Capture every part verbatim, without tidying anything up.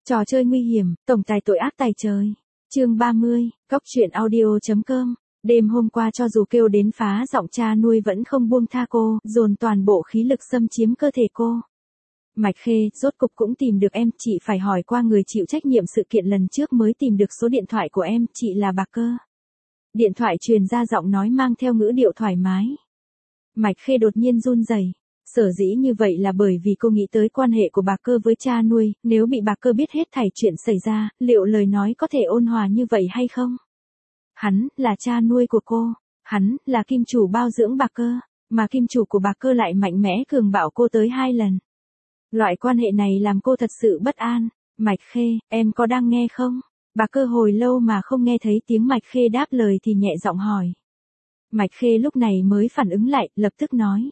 Trò chơi nguy hiểm, tổng tài tội ác tài trời. Chương ba mươi, Cóc truyện audio.com. Đêm hôm qua cho dù kêu đến phá giọng, cha nuôi vẫn không buông tha cô, dồn toàn bộ khí lực xâm chiếm cơ thể cô. Mạch Khê, rốt cục cũng tìm được em, chị phải hỏi qua người chịu trách nhiệm sự kiện lần trước mới tìm được số điện thoại của em, chị là Bạc Cơ. Điện thoại truyền ra giọng nói mang theo ngữ điệu thoải mái. Mạch Khê đột nhiên run rẩy. Sở dĩ như vậy là bởi vì cô nghĩ tới quan hệ của Bạc Cơ với cha nuôi, nếu bị Bạc Cơ biết hết thảy chuyện xảy ra, liệu lời nói có thể ôn hòa như vậy hay không? Hắn, là cha nuôi của cô, hắn, là kim chủ bao dưỡng Bạc Cơ, mà kim chủ của Bạc Cơ lại mạnh mẽ cường bạo cô tới hai lần. Loại quan hệ này làm cô thật sự bất an. Mạch Khê, em có đang nghe không? Bạc Cơ hồi lâu mà không nghe thấy tiếng Mạch Khê đáp lời thì nhẹ giọng hỏi. Mạch Khê lúc này mới phản ứng lại, lập tức nói.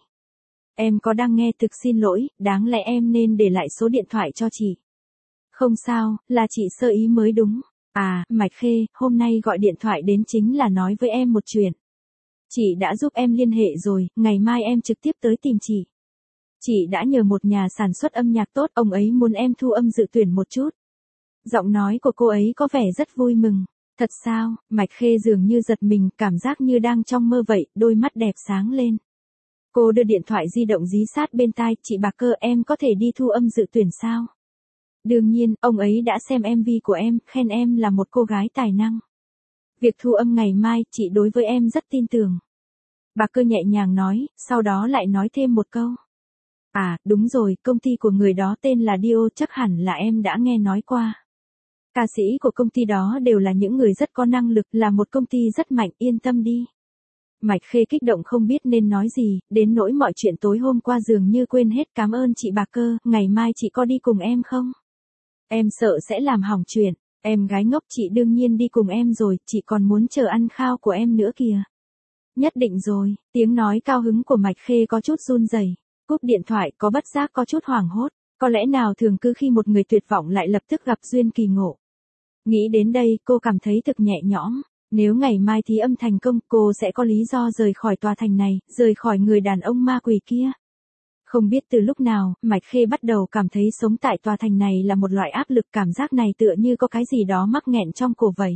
Em có đang nghe, thực xin lỗi, đáng lẽ em nên để lại số điện thoại cho chị. Không sao, là chị sơ ý mới đúng. À, Mạch Khê, hôm nay gọi điện thoại đến chính là nói với em một chuyện. Chị đã giúp em liên hệ rồi, ngày mai em trực tiếp tới tìm chị. Chị đã nhờ một nhà sản xuất âm nhạc tốt, ông ấy muốn em thu âm dự tuyển một chút. Giọng nói của cô ấy có vẻ rất vui mừng. Thật sao? Mạch Khê dường như giật mình, cảm giác như đang trong mơ vậy, đôi mắt đẹp sáng lên. Cô đưa điện thoại di động dí sát bên tai, chị Bạc Cơ, em có thể đi thu âm dự tuyển sao? Đương nhiên, ông ấy đã xem em vê của em, khen em là một cô gái tài năng. Việc thu âm ngày mai, chị đối với em rất tin tưởng. Bạc Cơ nhẹ nhàng nói, sau đó lại nói thêm một câu. À, đúng rồi, công ty của người đó tên là Dio, chắc hẳn là em đã nghe nói qua. Ca sĩ của công ty đó đều là những người rất có năng lực, là một công ty rất mạnh, yên tâm đi. Mạch Khê kích động không biết nên nói gì, đến nỗi mọi chuyện tối hôm qua dường như quên hết. Cảm ơn chị Bạc Cơ, ngày mai chị có đi cùng em không? Em sợ sẽ làm hỏng chuyện, em gái ngốc, chị đương nhiên đi cùng em rồi, chị còn muốn chờ ăn khao của em nữa kìa. Nhất định rồi, tiếng nói cao hứng của Mạch Khê có chút run rẩy. Cúp điện thoại, có bất giác có chút hoảng hốt, có lẽ nào thường cứ khi một người tuyệt vọng lại lập tức gặp duyên kỳ ngộ. Nghĩ đến đây, cô cảm thấy thực nhẹ nhõm. Nếu ngày mai thí âm thành công, cô sẽ có lý do rời khỏi tòa thành này, rời khỏi người đàn ông ma quỷ kia. Không biết từ lúc nào, Mạch Khê bắt đầu cảm thấy sống tại tòa thành này là một loại áp lực, cảm giác này tựa như có cái gì đó mắc nghẹn trong cổ vậy.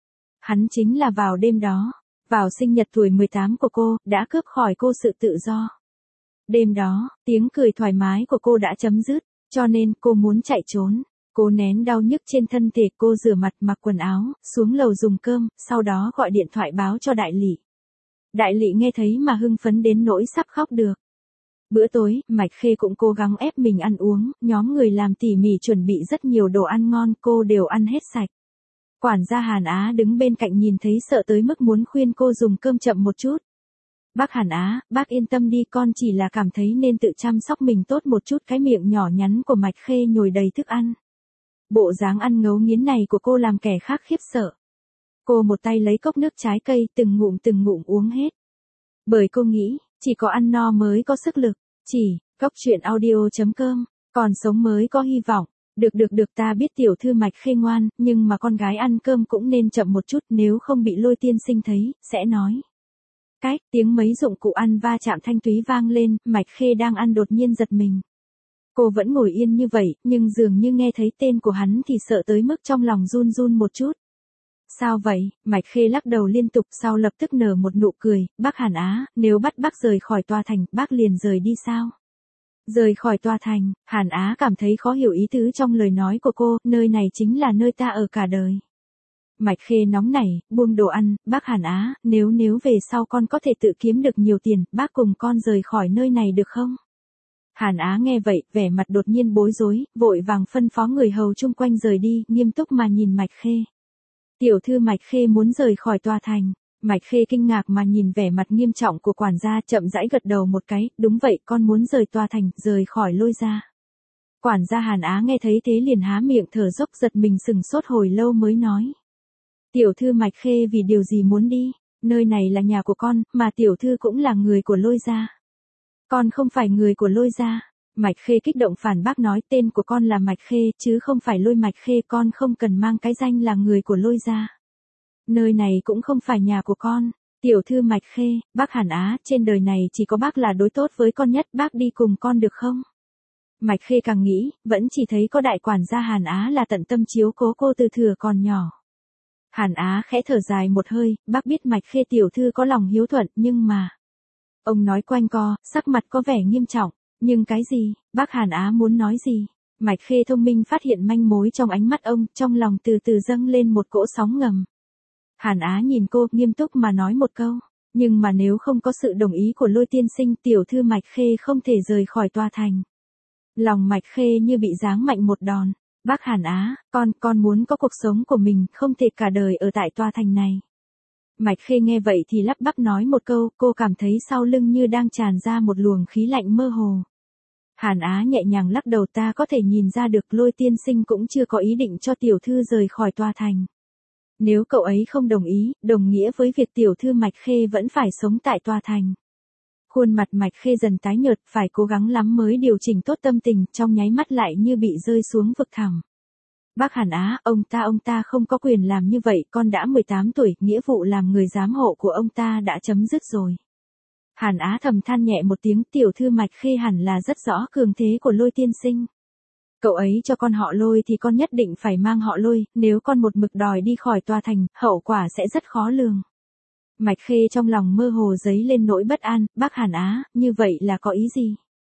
Hắn chính là vào đêm đó, vào sinh nhật tuổi mười tám của cô, đã cướp khỏi cô sự tự do. Đêm đó, tiếng cười thoải mái của cô đã chấm dứt, cho nên cô muốn chạy trốn. Cô nén đau nhức trên thân thể, cô rửa mặt, mặc quần áo, xuống lầu dùng cơm, sau đó gọi điện thoại báo cho đại lỵ. Đại lỵ nghe thấy mà hưng phấn đến nỗi sắp khóc được. Bữa tối, Mạch Khê cũng cố gắng ép mình ăn uống, nhóm người làm tỉ mỉ chuẩn bị rất nhiều đồ ăn ngon, cô đều ăn hết sạch. Quản gia Hàn Á đứng bên cạnh nhìn thấy sợ tới mức muốn khuyên cô dùng cơm chậm một chút. Bác Hàn Á, bác yên tâm đi, con chỉ là cảm thấy nên tự chăm sóc mình tốt một chút. Cái miệng nhỏ nhắn của Mạch Khê nhồi đầy thức ăn. Bộ dáng ăn ngấu nghiến này của cô làm kẻ khác khiếp sợ. Cô một tay lấy cốc nước trái cây, từng ngụm từng ngụm uống hết. Bởi cô nghĩ, chỉ có ăn no mới có sức lực. Chỉ, Cóc truyện audio.com, còn sống mới có hy vọng. Được được được, ta biết tiểu thư Mạch Khê ngoan, nhưng mà con gái ăn cơm cũng nên chậm một chút, nếu không bị Lôi tiên sinh thấy, sẽ nói. Cách, tiếng mấy dụng cụ ăn va chạm thanh thúy vang lên, Mạch Khê đang ăn đột nhiên giật mình. Cô vẫn ngồi yên như vậy, nhưng dường như nghe thấy tên của hắn thì sợ tới mức trong lòng run run một chút. Sao vậy? Mạch Khê lắc đầu liên tục, sau lập tức nở một nụ cười. Bác Hàn Á, nếu bắt bác rời khỏi tòa thành, bác liền rời đi sao? Rời khỏi tòa thành, Hàn Á cảm thấy khó hiểu ý tứ trong lời nói của cô, nơi này chính là nơi ta ở cả đời. Mạch Khê nóng nảy, buông đồ ăn, bác Hàn Á, nếu nếu về sau con có thể tự kiếm được nhiều tiền, bác cùng con rời khỏi nơi này được không? Hàn Á nghe vậy, vẻ mặt đột nhiên bối rối, vội vàng phân phó người hầu chung quanh rời đi, nghiêm túc mà nhìn Mạch Khê. Tiểu thư Mạch Khê muốn rời khỏi tòa thành. Mạch Khê kinh ngạc mà nhìn vẻ mặt nghiêm trọng của quản gia, chậm rãi gật đầu một cái, đúng vậy, con muốn rời tòa thành, rời khỏi Lôi gia. Quản gia Hàn Á nghe thấy thế liền há miệng thở dốc, giật mình sừng sốt hồi lâu mới nói. Tiểu thư Mạch Khê vì điều gì muốn đi? Nơi này là nhà của con, mà tiểu thư cũng là người của Lôi gia. Con không phải người của Lôi gia. Mạch Khê kích động phản bác nói, tên của con là Mạch Khê, chứ không phải Lôi Mạch Khê, con không cần mang cái danh là người của Lôi gia. Nơi này cũng không phải nhà của con. Tiểu thư Mạch Khê, bác Hàn Á, trên đời này chỉ có bác là đối tốt với con nhất, bác đi cùng con được không? Mạch Khê càng nghĩ, vẫn chỉ thấy có đại quản gia Hàn Á là tận tâm chiếu cố cô từ thừa còn nhỏ. Hàn Á khẽ thở dài một hơi, bác biết Mạch Khê tiểu thư có lòng hiếu thuận, nhưng mà... Ông nói quanh co, sắc mặt có vẻ nghiêm trọng, nhưng cái gì, bác Hàn Á muốn nói gì? Mạch Khê thông minh phát hiện manh mối trong ánh mắt ông, trong lòng từ từ dâng lên một cỗ sóng ngầm. Hàn Á nhìn cô, nghiêm túc mà nói một câu, nhưng mà nếu không có sự đồng ý của Lôi tiên sinh, tiểu thư Mạch Khê không thể rời khỏi tòa thành. Lòng Mạch Khê như bị giáng mạnh một đòn. Bác Hàn Á, con, con muốn có cuộc sống của mình, không thể cả đời ở tại tòa thành này. Mạch Khê nghe vậy thì lắp bắp nói một câu, cô cảm thấy sau lưng như đang tràn ra một luồng khí lạnh mơ hồ. Hàn Á nhẹ nhàng lắc đầu, ta có thể nhìn ra được Lôi tiên sinh cũng chưa có ý định cho tiểu thư rời khỏi tòa thành. Nếu cậu ấy không đồng ý, đồng nghĩa với việc tiểu thư Mạch Khê vẫn phải sống tại tòa thành. Khuôn mặt Mạch Khê dần tái nhợt, phải cố gắng lắm mới điều chỉnh tốt tâm tình, trong nháy mắt lại như bị rơi xuống vực thẳm. Bác Hàn Á, ông ta ông ta không có quyền làm như vậy, con đã mười tám tuổi, nghĩa vụ làm người giám hộ của ông ta đã chấm dứt rồi. Hàn Á thầm than nhẹ một tiếng, tiểu thư Mạch Khê hẳn là rất rõ cường thế của Lôi tiên sinh. Cậu ấy cho con họ Lôi thì con nhất định phải mang họ Lôi, nếu con một mực đòi đi khỏi tòa thành, hậu quả sẽ rất khó lường. Mạch Khê trong lòng mơ hồ dấy lên nỗi bất an, bác Hàn Á, như vậy là có ý gì?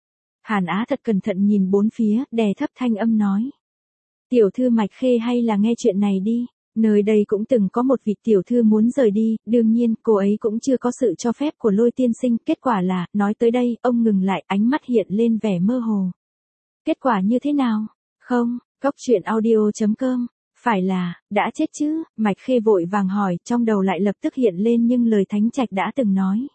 Hàn Á thật cẩn thận nhìn bốn phía, đè thấp thanh âm nói. Tiểu thư Mạch Khê hay là nghe chuyện này đi, nơi đây cũng từng có một vị tiểu thư muốn rời đi, đương nhiên cô ấy cũng chưa có sự cho phép của Lôi tiên sinh, kết quả là, nói tới đây, ông ngừng lại, ánh mắt hiện lên vẻ mơ hồ. Kết quả như thế nào? Không, Cốc truyện audio chấm com. Phải là, đã chết chứ? Mạch Khê vội vàng hỏi, trong đầu lại lập tức hiện lên nhưng lời Thánh Trạch đã từng nói.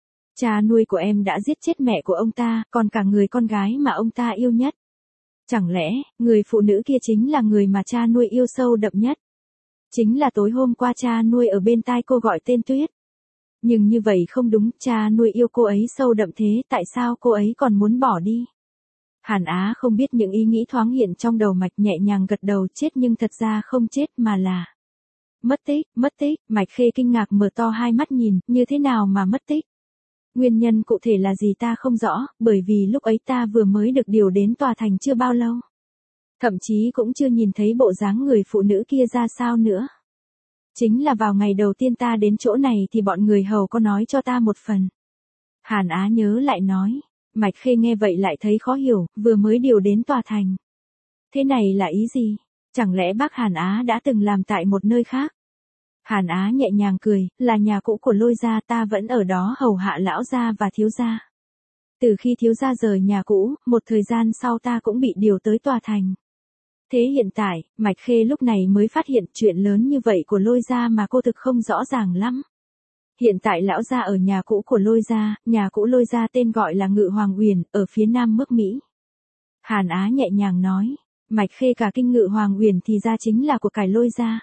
Cha nuôi của em đã giết chết mẹ của ông ta, còn cả người con gái mà ông ta yêu nhất. Chẳng lẽ, người phụ nữ kia chính là người mà cha nuôi yêu sâu đậm nhất? Chính là tối hôm qua cha nuôi ở bên tai cô gọi tên Tuyết. Nhưng như vậy không đúng, cha nuôi yêu cô ấy sâu đậm thế, tại sao cô ấy còn muốn bỏ đi? Hàn Á không biết những ý nghĩ thoáng hiện trong đầu Mạch, nhẹ nhàng gật đầu, chết nhưng thật ra không chết mà là mất tích, mất tích. Mạch Khê kinh ngạc mở to hai mắt nhìn, như thế nào mà mất tích? Nguyên nhân cụ thể là gì ta không rõ, bởi vì lúc ấy ta vừa mới được điều đến tòa thành chưa bao lâu. Thậm chí cũng chưa nhìn thấy bộ dáng người phụ nữ kia ra sao nữa. Chính là vào ngày đầu tiên ta đến chỗ này thì bọn người hầu có nói cho ta một phần. Hàn Á nhớ lại nói. Mạch Khê nghe vậy lại thấy khó hiểu, vừa mới điều đến tòa thành. Thế này là ý gì? Chẳng lẽ bác Hàn Á đã từng làm tại một nơi khác? Hàn Á nhẹ nhàng cười, là nhà cũ của Lôi gia, ta vẫn ở đó hầu hạ lão gia và thiếu gia. Từ khi thiếu gia rời nhà cũ, một thời gian sau ta cũng bị điều tới tòa thành. Thế hiện tại, Mạch Khê lúc này mới phát hiện chuyện lớn như vậy của Lôi gia mà cô thực không rõ ràng lắm. Hiện tại lão gia ở nhà cũ của Lôi gia, nhà cũ Lôi gia tên gọi là Ngự Hoàng Uyển, ở phía nam nước Mỹ. Hàn Á nhẹ nhàng nói, Mạch Khê cả kinh. Ngự Hoàng Uyển thì ra chính là của cải Lôi gia.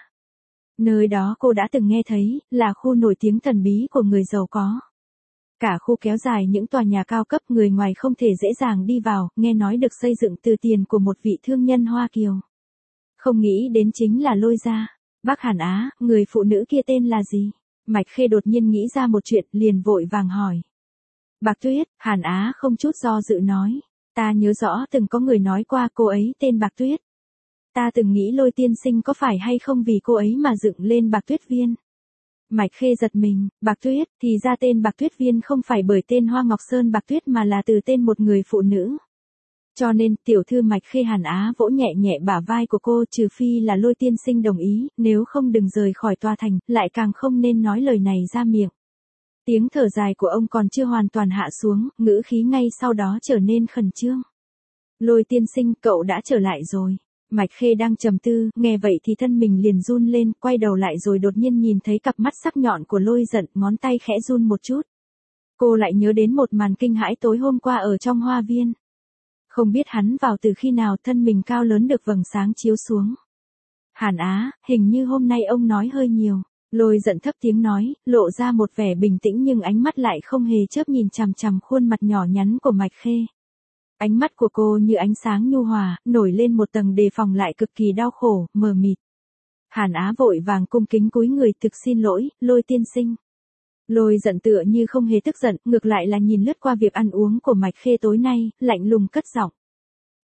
Nơi đó cô đã từng nghe thấy, là khu nổi tiếng thần bí của người giàu có. Cả khu kéo dài những tòa nhà cao cấp, người ngoài không thể dễ dàng đi vào, nghe nói được xây dựng từ tiền của một vị thương nhân Hoa Kiều. Không nghĩ đến chính là Lôi gia. Bác Hàn Á, người phụ nữ kia tên là gì? Mạch Khê đột nhiên nghĩ ra một chuyện, liền vội vàng hỏi. Bạc Tuyết. Hàn Á không chút do dự nói. Ta nhớ rõ từng có người nói qua cô ấy tên Bạc Tuyết. Ta từng nghĩ Lôi tiên sinh có phải hay không vì cô ấy mà dựng lên Bạc Tuyết Viên. Mạch Khê giật mình, Bạc Tuyết, thì ra tên Bạc Tuyết Viên không phải bởi tên Hoa Ngọc Sơn Bạc Tuyết mà là từ tên một người phụ nữ. Cho nên, tiểu thư Mạch Khê. Hàn Á vỗ nhẹ nhẹ bả vai của cô, trừ phi là Lôi tiên sinh đồng ý, nếu không đừng rời khỏi tòa thành, lại càng không nên nói lời này ra miệng. Tiếng thở dài của ông còn chưa hoàn toàn hạ xuống, ngữ khí ngay sau đó trở nên khẩn trương. Lôi tiên sinh, cậu đã trở lại rồi. Mạch Khê đang trầm tư, nghe vậy thì thân mình liền run lên, quay đầu lại rồi đột nhiên nhìn thấy cặp mắt sắc nhọn của Lôi Giận, ngón tay khẽ run một chút. Cô lại nhớ đến một màn kinh hãi tối hôm qua ở trong hoa viên. Không biết hắn vào từ khi nào, thân mình cao lớn được vầng sáng chiếu xuống. Hàn Á, hình như hôm nay ông nói hơi nhiều. Lôi Giận thấp tiếng nói, lộ ra một vẻ bình tĩnh nhưng ánh mắt lại không hề chớp nhìn chằm chằm khuôn mặt nhỏ nhắn của Mạch Khê. Ánh mắt của cô như ánh sáng nhu hòa, nổi lên một tầng đề phòng lại cực kỳ đau khổ, mờ mịt. Hàn Á vội vàng cung kính cúi người, thực xin lỗi, Lôi tiên sinh. Lôi Giận tựa như không hề tức giận, ngược lại là nhìn lướt qua việc ăn uống của Mạch Khê tối nay, lạnh lùng cất giọng.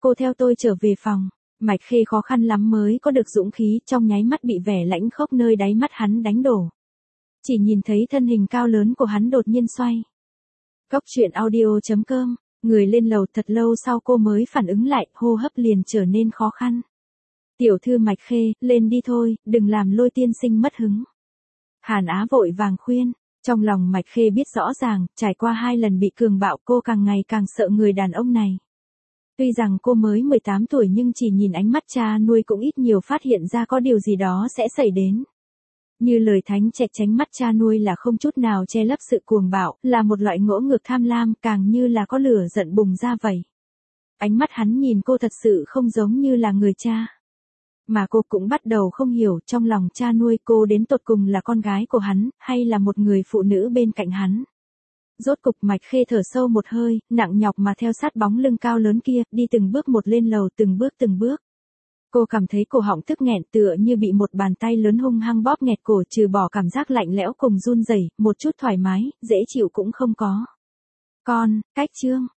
cô theo tôi trở về phòng. Mạch Khê khó khăn lắm mới có được dũng khí, trong nháy mắt bị vẻ lãnh khốc nơi đáy mắt hắn đánh đổ. Chỉ nhìn thấy thân hình cao lớn của hắn đột nhiên xoay. Cốc truyện audio chấm com, người lên lầu thật lâu sau cô mới phản ứng lại, hô hấp liền trở nên khó khăn. Tiểu thư Mạch Khê, lên đi thôi, đừng làm Lôi tiên sinh mất hứng. Hàn Á vội vàng khuyên, trong lòng Mạch Khê biết rõ ràng, trải qua hai lần bị cường bạo cô càng ngày càng sợ người đàn ông này. Tuy rằng cô mới mười tám tuổi nhưng chỉ nhìn ánh mắt cha nuôi cũng ít nhiều phát hiện ra có điều gì đó sẽ xảy đến. Như lời thánh trạch tránh mắt cha nuôi là không chút nào che lấp sự cuồng bạo, là một loại ngỗ ngược tham lam, càng như là có lửa giận bùng ra vậy. Ánh mắt hắn nhìn cô thật sự không giống như là người cha. Mà cô cũng bắt đầu không hiểu trong lòng cha nuôi cô đến tột cùng là con gái của hắn, hay là một người phụ nữ bên cạnh hắn. Rốt cục Mạch Khê thở sâu một hơi, nặng nhọc mà theo sát bóng lưng cao lớn kia, đi từng bước một lên lầu, từng bước từng bước. Cô cảm thấy cổ họng tức nghẹn tựa như bị một bàn tay lớn hung hăng bóp nghẹt cổ, trừ bỏ cảm giác lạnh lẽo cùng run rẩy, một chút thoải mái, dễ chịu cũng không có. Con, cách chương.